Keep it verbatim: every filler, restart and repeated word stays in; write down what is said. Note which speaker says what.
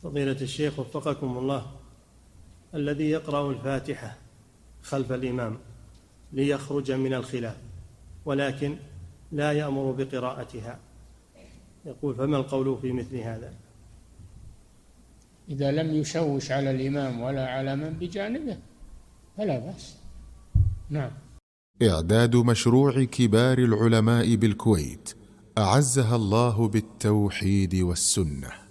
Speaker 1: فضيلة الشيخ وفقكم الله، الذي يقرأ الفاتحة خلف الإمام ليخرج من الخلاف ولكن لا يأمر بقراءتها، يقول فما القول في مثل هذا؟
Speaker 2: إذا لم يشوش على الإمام ولا على من بجانبه فلا بأس. نعم.
Speaker 3: إعداد مشروع كبار العلماء بالكويت أعزها الله بالتوحيد والسنة.